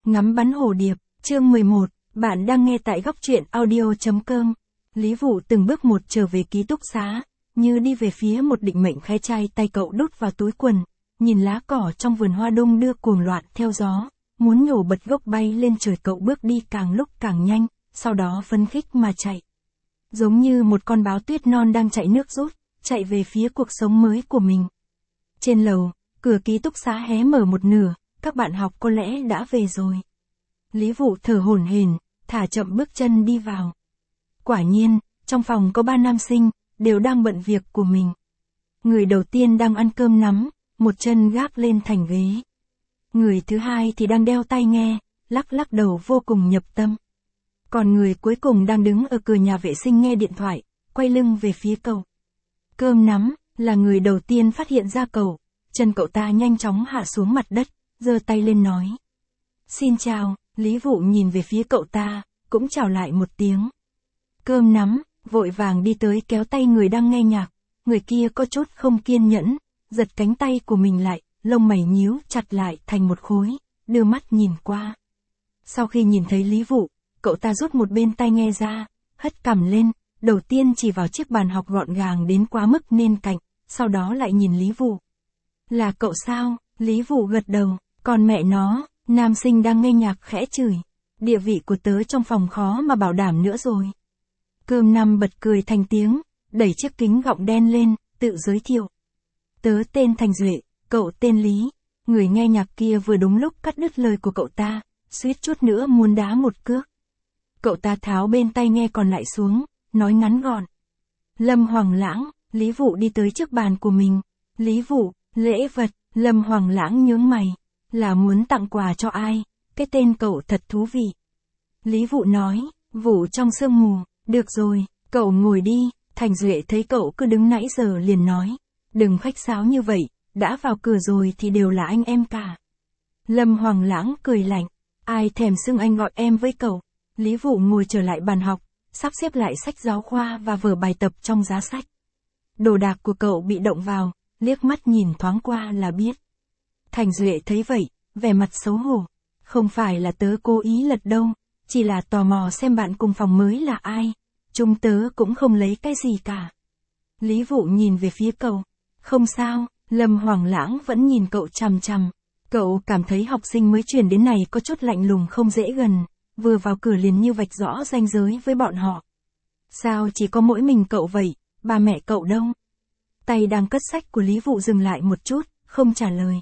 Ngắm bắn hồ điệp, chương 11, bạn đang nghe tại góc truyện audio.com. Lý Vũ từng bước một trở về ký túc xá, như đi về phía một định mệnh khai trai, tay cậu đút vào túi quần, nhìn lá cỏ trong vườn hoa đung đưa cuồng loạn theo gió, muốn nhổ bật gốc bay lên trời. Cậu bước đi càng lúc càng nhanh, sau đó phấn khích mà chạy. Giống như một con báo tuyết non đang chạy nước rút, chạy về phía cuộc sống mới của mình. Trên lầu, cửa ký túc xá hé mở một nửa, các bạn học có lẽ đã về rồi. Lý Vũ thở hổn hển, thả chậm bước chân đi vào. Quả nhiên, trong phòng có 3 nam sinh, đều đang bận việc của mình. Người đầu tiên đang ăn cơm nắm, một chân gác lên thành ghế. Người thứ hai thì đang đeo tai nghe, lắc lắc đầu vô cùng nhập tâm. Còn người cuối cùng đang đứng ở cửa nhà vệ sinh nghe điện thoại, quay lưng về phía cậu. Cơm nắm là người đầu tiên phát hiện ra cậu, chân cậu ta nhanh chóng hạ xuống mặt đất, giơ tay lên nói. Xin chào. Lý Vũ nhìn về phía cậu ta, cũng chào lại một tiếng. Cơm nắm vội vàng đi tới kéo tay người đang nghe nhạc, người kia có chút không kiên nhẫn, giật cánh tay của mình lại, lông mày nhíu chặt lại thành một khối, đưa mắt nhìn qua. Sau khi nhìn thấy Lý Vũ, cậu ta rút một bên tai nghe ra, hất cằm lên, đầu tiên chỉ vào chiếc bàn học gọn gàng đến quá mức nên cạnh, sau đó lại nhìn Lý Vũ. Là cậu sao? Lý Vũ gật đầu, còn mẹ nó. Nam sinh đang nghe nhạc khẽ chửi. Địa vị của tớ trong phòng khó mà bảo đảm nữa rồi. Cơm nằm bật cười thành tiếng, đẩy chiếc kính gọng đen lên, tự giới thiệu. Tớ tên Thành Duệ, cậu tên Lý. Người nghe nhạc kia vừa đúng lúc cắt đứt lời của cậu ta, suýt chút nữa muốn đá một cước. Cậu ta tháo bên tai nghe còn lại xuống, nói ngắn gọn. Lâm Hoàng Lãng. Lý Vũ đi tới trước bàn của mình. Lý Vũ, lễ vật. Lâm Hoàng Lãng nhướng mày. Là muốn tặng quà cho ai? Cái tên cậu thật thú vị. Lý Vũ nói, Vũ trong sương mù, được rồi, cậu ngồi đi. Thành Duệ thấy cậu cứ đứng nãy giờ liền nói, đừng khách sáo như vậy, đã vào cửa rồi thì đều là anh em cả. Lâm Hoàng Lãng cười lạnh, ai thèm xưng anh gọi em với cậu. Lý Vũ ngồi trở lại bàn học, sắp xếp lại sách giáo khoa và vở bài tập trong giá sách. Đồ đạc của cậu bị động vào, liếc mắt nhìn thoáng qua là biết. Thành Duệ thấy vậy, vẻ mặt xấu hổ. Không phải là tớ cố ý lật đâu, chỉ là tò mò xem bạn cùng phòng mới là ai. Chúng tớ cũng không lấy cái gì cả. Lý Vũ nhìn về phía cậu. Không sao, Lâm Hoàng Lãng vẫn nhìn cậu chằm chằm. Cậu cảm thấy học sinh mới chuyển đến này có chút lạnh lùng không dễ gần, vừa vào cửa liền như vạch rõ ranh giới với bọn họ. Sao chỉ có mỗi mình cậu vậy, ba mẹ cậu đâu? Tay đang cất sách của Lý Vũ dừng lại một chút, không trả lời.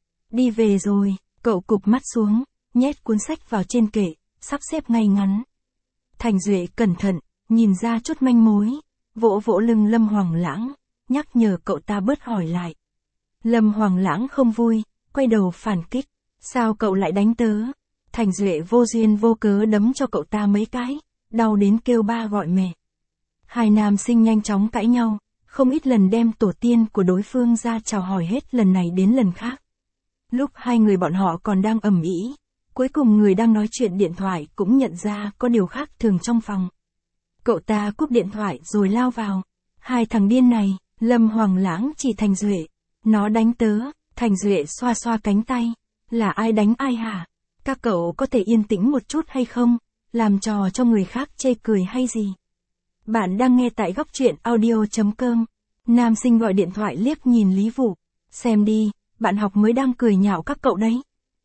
Đi về rồi, cậu cụp mắt xuống, nhét cuốn sách vào trên kệ, sắp xếp ngay ngắn. Thành Duệ cẩn thận, nhìn ra chút manh mối, vỗ vỗ lưng Lâm Hoàng Lãng, nhắc nhở cậu ta bớt hỏi lại. Lâm Hoàng Lãng không vui, quay đầu phản kích, sao cậu lại đánh tớ? Thành Duệ vô duyên vô cớ đấm cho cậu ta mấy cái, đau đến kêu ba gọi mẹ. Hai nam sinh nhanh chóng cãi nhau, không ít lần đem tổ tiên của đối phương ra chào hỏi hết lần này đến lần khác. Lúc hai người bọn họ còn đang ầm ĩ, cuối cùng người đang nói chuyện điện thoại cũng nhận ra có điều khác thường trong phòng. Cậu ta cúp điện thoại rồi lao vào. Hai thằng điên này. Lâm Hoàng Lãng chỉ Thành Duệ. Nó đánh tớ. Thành Duệ xoa xoa cánh tay. Là ai đánh ai hả? Các cậu có thể yên tĩnh một chút hay không? Làm trò cho người khác chê cười hay gì? Bạn đang nghe tại góc truyện audio.com. Nam sinh gọi điện thoại liếc nhìn Lý Vũ. Xem đi. Bạn học mới đang cười nhạo các cậu đấy.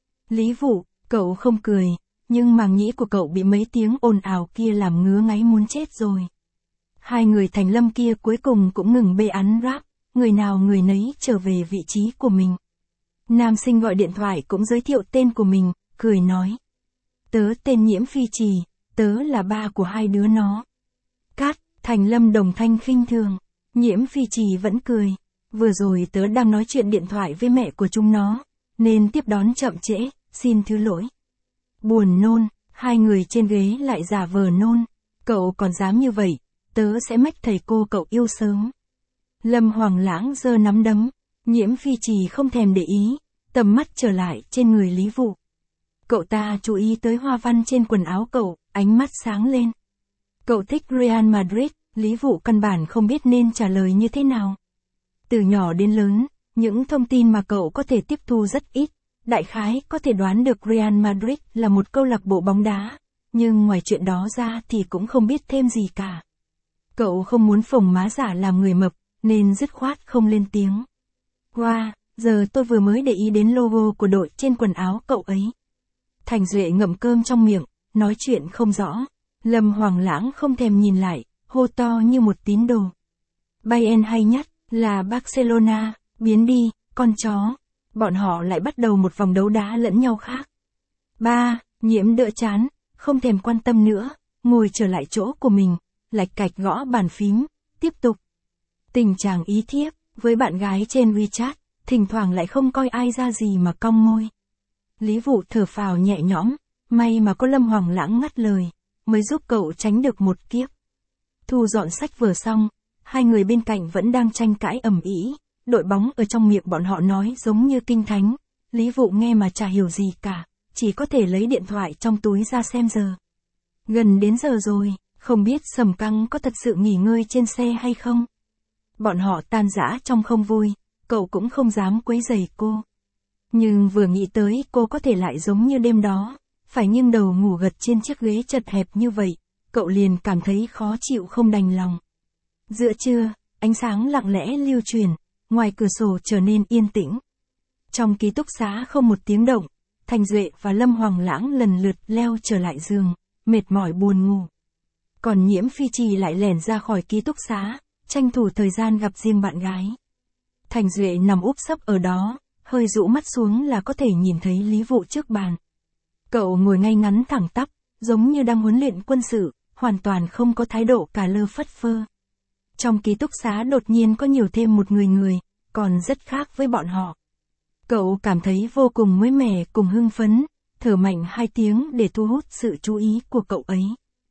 Lý Vũ, cậu không cười, nhưng màng nhĩ của cậu bị mấy tiếng ồn ào kia làm ngứa ngáy muốn chết rồi. Hai người Thành Lâm kia cuối cùng cũng ngừng bê án rap, người nào người nấy trở về vị trí của mình. Nam sinh gọi điện thoại cũng giới thiệu tên của mình, cười nói. Tớ tên Nhiễm Phi Trì, tớ là ba của hai đứa nó. Cát, Thành Lâm đồng thanh khinh thường, Nhiễm Phi Trì vẫn cười. Vừa rồi tớ đang nói chuyện điện thoại với mẹ của chúng nó, nên tiếp đón chậm trễ, xin thứ lỗi. Buồn nôn, hai người trên ghế lại giả vờ nôn. Cậu còn dám như vậy, tớ sẽ mách thầy cô cậu yêu sớm. Lâm Hoàng Lãng giơ nắm đấm, Nhiễm Phi Trì không thèm để ý, tầm mắt trở lại trên người Lý Vũ. Cậu ta chú ý tới hoa văn trên quần áo cậu, ánh mắt sáng lên. Cậu thích Real Madrid, Lý Vũ căn bản không biết nên trả lời như thế nào. Từ nhỏ đến lớn, những thông tin mà cậu có thể tiếp thu rất ít, đại khái có thể đoán được Real Madrid là một câu lạc bộ bóng đá, nhưng ngoài chuyện đó ra thì cũng không biết thêm gì cả. Cậu không muốn phồng má giả làm người mập, nên dứt khoát không lên tiếng. Wow, giờ tôi vừa mới để ý đến logo của đội trên quần áo cậu ấy. Thành Duệ ngậm cơm trong miệng, nói chuyện không rõ. Lâm Hoàng Lãng không thèm nhìn lại, hô to như một tín đồ. Bayern hay nhất là Barcelona, biến đi, con chó. Bọn họ lại bắt đầu một vòng đấu đá lẫn nhau khác. Nhiễm đỡ chán, không thèm quan tâm nữa, ngồi trở lại chỗ của mình, lạch cạch gõ bàn phím, tiếp tục. Tình chàng ý thiếp, với bạn gái trên WeChat, thỉnh thoảng lại không coi ai ra gì mà cong môi. Lý Vụ thở phào nhẹ nhõm, may mà có Lâm Hoàng Lãng ngắt lời, mới giúp cậu tránh được một kiếp. Thu dọn sách vở xong, hai người bên cạnh vẫn đang tranh cãi ầm ĩ, đội bóng ở trong miệng bọn họ nói giống như kinh thánh, Lý Vụ nghe mà chả hiểu gì cả, chỉ có thể lấy điện thoại trong túi ra xem giờ. Gần đến giờ rồi, không biết Sầm Căng có thật sự nghỉ ngơi trên xe hay không? Bọn họ tan rã trong không vui, cậu cũng không dám quấy rầy cô. Nhưng vừa nghĩ tới cô có thể lại giống như đêm đó, phải nghiêng đầu ngủ gật trên chiếc ghế chật hẹp như vậy, cậu liền cảm thấy khó chịu không đành lòng. Giữa trưa, ánh sáng lặng lẽ lưu truyền, ngoài cửa sổ trở nên yên tĩnh. Trong ký túc xá không một tiếng động, Thành Duệ và Lâm Hoàng Lãng lần lượt leo trở lại giường, mệt mỏi buồn ngủ. Còn Nhiễm Phi Trì lại lẻn ra khỏi ký túc xá, tranh thủ thời gian gặp riêng bạn gái. Thành Duệ nằm úp sấp ở đó, hơi rũ mắt xuống là có thể nhìn thấy Lý Vụ trước bàn. Cậu ngồi ngay ngắn thẳng tắp, giống như đang huấn luyện quân sự, hoàn toàn không có thái độ cà lơ phất phơ. Trong ký túc xá đột nhiên có nhiều thêm một người, còn rất khác với bọn họ. Cậu cảm thấy vô cùng mới mẻ cùng hưng phấn, thở mạnh 2 tiếng để thu hút sự chú ý của cậu ấy.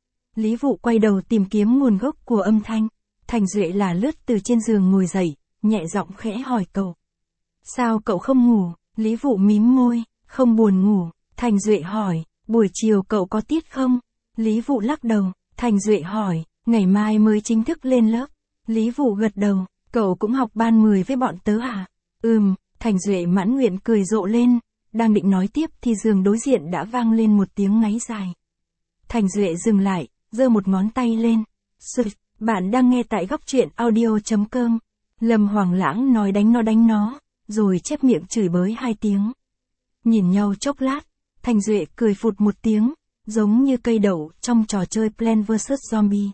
Lý Vụ quay đầu tìm kiếm nguồn gốc của âm thanh. Thành Duệ là lướt từ trên giường ngồi dậy, nhẹ giọng khẽ hỏi cậu. Sao cậu không ngủ? Lý Vụ mím môi, không buồn ngủ. Thành Duệ hỏi, buổi chiều cậu có tiết không? Lý Vụ lắc đầu. Thành Duệ hỏi, ngày mai mới chính thức lên lớp. Lý Vụ gật đầu, cậu cũng học ban 10 với bọn tớ à? Thành Duệ mãn nguyện cười rộ lên, đang định nói tiếp thì giường đối diện đã vang lên một tiếng ngáy dài. Thành Duệ dừng lại, giơ một ngón tay lên. Bạn đang nghe tại góc truyện audio.com. Lâm Hoàng Lãng nói đánh nó, rồi chép miệng chửi bới 2 tiếng. Nhìn nhau chốc lát, Thành Duệ cười phụt một tiếng, giống như cây đậu trong trò chơi Plants vs Zombie.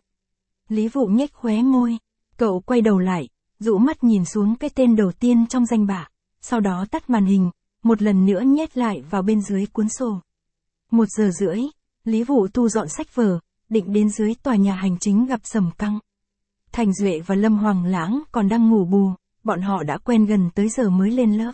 Lý Vụ nhếch khóe môi, cậu quay đầu lại, rũ mắt nhìn xuống cái tên đầu tiên trong danh bạ, sau đó tắt màn hình, một lần nữa nhét lại vào bên dưới cuốn sổ. 1 giờ rưỡi, Lý Vụ thu dọn sách vở, định đến dưới tòa nhà hành chính gặp Sầm Căng. Thành Duệ và Lâm Hoàng Lãng còn đang ngủ bù, bọn họ đã quen gần tới giờ mới lên lớp.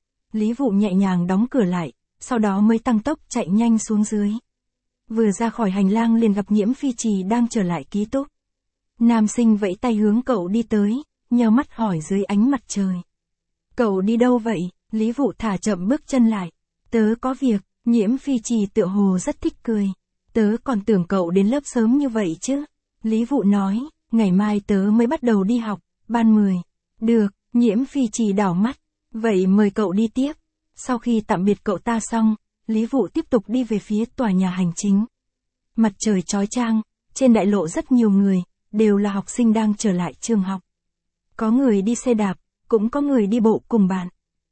Lý Vụ nhẹ nhàng đóng cửa lại, sau đó mới tăng tốc chạy nhanh xuống dưới. Vừa ra khỏi hành lang liền gặp Nhiễm Phi Trì đang trở lại ký túc. Nam sinh vẫy tay hướng cậu đi tới, nheo mắt hỏi dưới ánh mặt trời. Cậu đi đâu vậy? Lý Vụ thả chậm bước chân lại. Tớ có việc. Nhiễm Phi Trì tựa hồ rất thích cười. Tớ còn tưởng cậu đến lớp sớm như vậy chứ. Lý Vụ nói, ngày mai tớ mới bắt đầu đi học, ban 10. Được, Nhiễm Phi Trì đảo mắt. Vậy mời cậu đi tiếp. Sau khi tạm biệt cậu ta xong, Lý Vụ tiếp tục đi về phía tòa nhà hành chính. Mặt trời chói chang, trên đại lộ rất nhiều người, đều là học sinh đang trở lại trường học. Có người đi xe đạp, cũng có người đi bộ cùng bạn.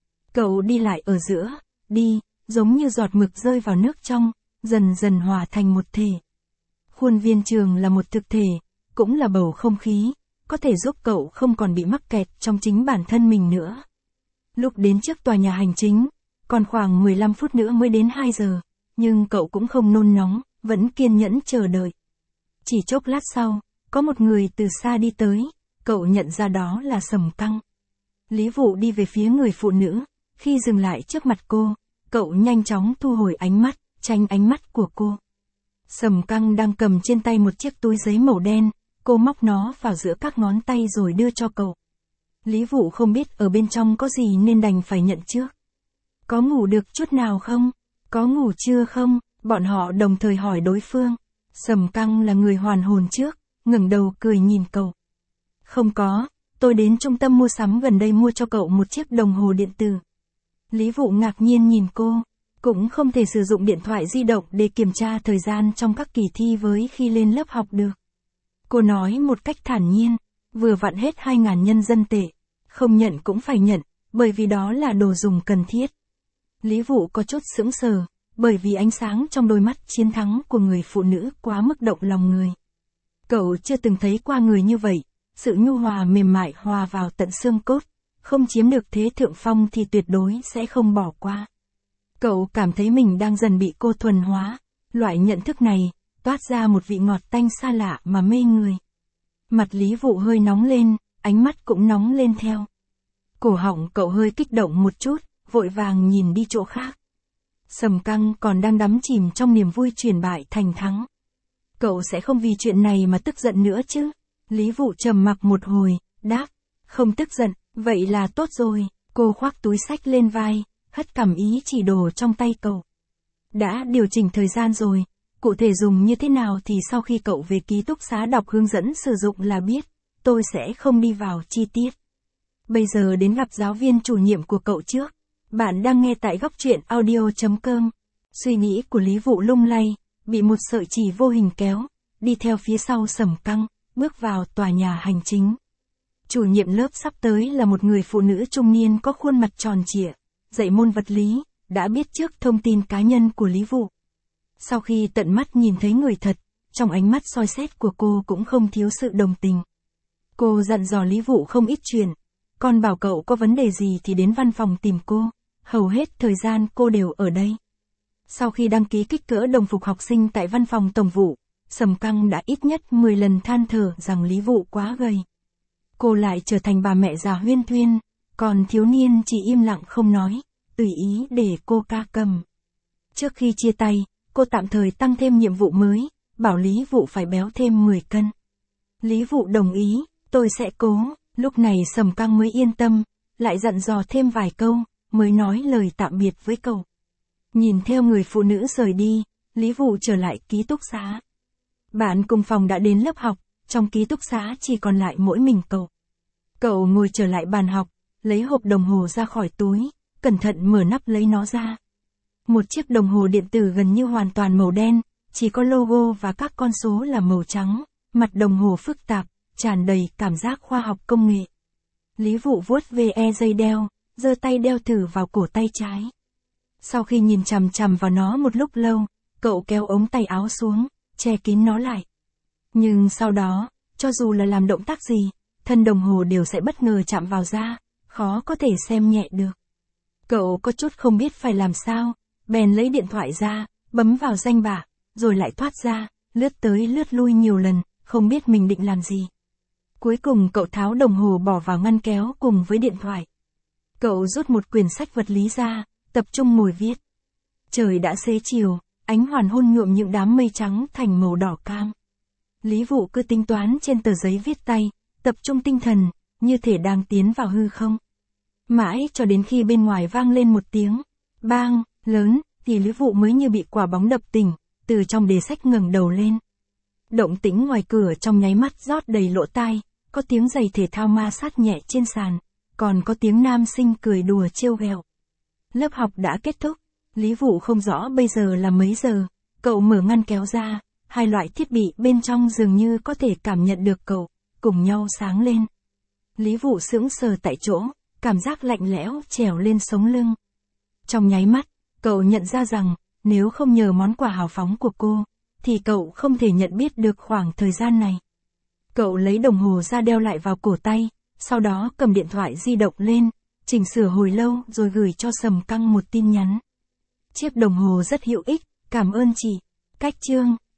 Cậu đi lại ở giữa, đi, giống như giọt mực rơi vào nước trong, dần dần hòa thành một thể. Khuôn viên trường là một thực thể, cũng là bầu không khí, có thể giúp cậu không còn bị mắc kẹt trong chính bản thân mình nữa. Lúc đến trước tòa nhà hành chính, còn khoảng 15 phút nữa mới đến 2 giờ, nhưng cậu cũng không nôn nóng, vẫn kiên nhẫn chờ đợi. Chỉ chốc lát sau, có một người từ xa đi tới, cậu nhận ra đó là Sầm Căng. Lý Vụ đi về phía người phụ nữ, khi dừng lại trước mặt cô, cậu nhanh chóng thu hồi ánh mắt, tránh ánh mắt của cô. Sầm Căng đang cầm trên tay một chiếc túi giấy màu đen, cô móc nó vào giữa các ngón tay rồi đưa cho cậu. Lý Vụ không biết ở bên trong có gì nên đành phải nhận trước. Có ngủ được chút nào không? Có ngủ chưa không? Bọn họ đồng thời hỏi đối phương. Sầm Căng là người hoàn hồn trước, ngẩng đầu cười nhìn cậu. Không có, tôi đến trung tâm mua sắm gần đây mua cho cậu một chiếc đồng hồ điện tử. Lý Vụ ngạc nhiên nhìn cô. Cũng không thể sử dụng điện thoại di động để kiểm tra thời gian trong các kỳ thi với khi lên lớp học được. Cô nói một cách thản nhiên, vừa vặn hết 2.000 nhân dân tệ. Không nhận cũng phải nhận, bởi vì đó là đồ dùng cần thiết. Lý Vụ có chút sững sờ, bởi vì ánh sáng trong đôi mắt chiến thắng của người phụ nữ quá mức động lòng người. Cậu chưa từng thấy qua người như vậy, sự nhu hòa mềm mại hòa vào tận xương cốt, không chiếm được thế thượng phong thì tuyệt đối sẽ không bỏ qua. Cậu cảm thấy mình đang dần bị cô thuần hóa, loại nhận thức này, toát ra một vị ngọt tanh xa lạ mà mê người. Mặt Lý Vụ hơi nóng lên, ánh mắt cũng nóng lên theo. Cổ họng cậu hơi kích động một chút, vội vàng nhìn đi chỗ khác. Sầm Căng còn đang đắm chìm trong niềm vui chuyển bại thành thắng. Cậu sẽ không vì chuyện này mà tức giận nữa chứ? Lý Vụ trầm mặc một hồi, đáp, không tức giận, vậy là tốt rồi. Cô khoác túi xách lên vai, hất cằm ý chỉ đồ trong tay cậu. Đã điều chỉnh thời gian rồi, cụ thể dùng như thế nào thì sau khi cậu về ký túc xá đọc hướng dẫn sử dụng là biết, tôi sẽ không đi vào chi tiết. Bây giờ đến gặp giáo viên chủ nhiệm của cậu trước. Bạn đang nghe tại góc truyện audio.com. Suy nghĩ của Lý Vụ lung lay, bị một sợi chỉ vô hình kéo, đi theo phía sau Sầm Căng, bước vào tòa nhà hành chính. Chủ nhiệm lớp sắp tới là một người phụ nữ trung niên có khuôn mặt tròn trịa, dạy môn vật lý, đã biết trước thông tin cá nhân của Lý Vụ. Sau khi tận mắt nhìn thấy người thật, trong ánh mắt soi xét của cô cũng không thiếu sự đồng tình. Cô dặn dò Lý Vụ không ít chuyện, còn bảo cậu có vấn đề gì thì đến văn phòng tìm cô, hầu hết thời gian cô đều ở đây. Sau khi đăng ký kích cỡ đồng phục học sinh tại văn phòng tổng vụ, Sầm Căng đã ít nhất 10 lần than thở rằng Lý Vụ quá gầy. Cô lại trở thành bà mẹ già huyên thuyên, còn thiếu niên chỉ im lặng không nói, tùy ý để cô ca cầm. Trước khi chia tay, cô tạm thời tăng thêm nhiệm vụ mới, bảo Lý Vụ phải béo thêm 10 cân. Lý Vụ đồng ý, tôi sẽ cố. Lúc này Sầm Căng mới yên tâm, lại dặn dò thêm vài câu, mới nói lời tạm biệt với cậu. Nhìn theo người phụ nữ rời đi, Lý Vụ trở lại ký túc xá. Bạn cùng phòng đã đến lớp học, trong ký túc xá chỉ còn lại mỗi mình cậu. Cậu ngồi trở lại bàn học, lấy hộp đồng hồ ra khỏi túi, cẩn thận mở nắp lấy nó ra. Một chiếc đồng hồ điện tử gần như hoàn toàn màu đen, chỉ có logo và các con số là màu trắng, mặt đồng hồ phức tạp, tràn đầy cảm giác khoa học công nghệ. Lý Vụ vuốt về dây đeo, giơ tay đeo thử vào cổ tay trái. Sau khi nhìn chằm chằm vào nó một lúc lâu, cậu kéo ống tay áo xuống, che kín nó lại. Nhưng sau đó, cho dù là làm động tác gì, thân đồng hồ đều sẽ bất ngờ chạm vào da, khó có thể xem nhẹ được. Cậu có chút không biết phải làm sao, bèn lấy điện thoại ra, bấm vào danh bạ, rồi lại thoát ra, lướt tới lướt lui nhiều lần, không biết mình định làm gì. Cuối cùng cậu tháo đồng hồ bỏ vào ngăn kéo cùng với điện thoại. Cậu rút một quyển sách vật lý ra, tập trung ngồi viết. Trời đã xế chiều, ánh hoàng hôn nhuộm những đám mây trắng thành màu đỏ cam. Lý Vụ cứ tính toán trên tờ giấy viết tay, tập trung tinh thần, như thể đang tiến vào hư không. Mãi cho đến khi bên ngoài vang lên một tiếng bang lớn, thì Lý Vụ mới như bị quả bóng đập tỉnh, từ trong đề sách ngẩng đầu lên. Động tĩnh ngoài cửa trong nháy mắt rót đầy lỗ tai, có tiếng giày thể thao ma sát nhẹ trên sàn, còn có tiếng nam sinh cười đùa trêu ghẹo. Lớp học đã kết thúc, Lý Vụ không rõ bây giờ là mấy giờ, cậu mở ngăn kéo ra, hai loại thiết bị bên trong dường như có thể cảm nhận được cậu, cùng nhau sáng lên. Lý Vụ sững sờ tại chỗ, cảm giác lạnh lẽo trèo lên sống lưng. Trong nháy mắt, cậu nhận ra rằng, nếu không nhờ món quà hào phóng của cô, thì cậu không thể nhận biết được khoảng thời gian này. Cậu lấy đồng hồ ra đeo lại vào cổ tay, sau đó cầm điện thoại di động lên, chỉnh sửa hồi lâu rồi gửi cho Sầm Căng một tin nhắn. Chiếc đồng hồ rất hữu ích, cảm ơn chị. Cách chương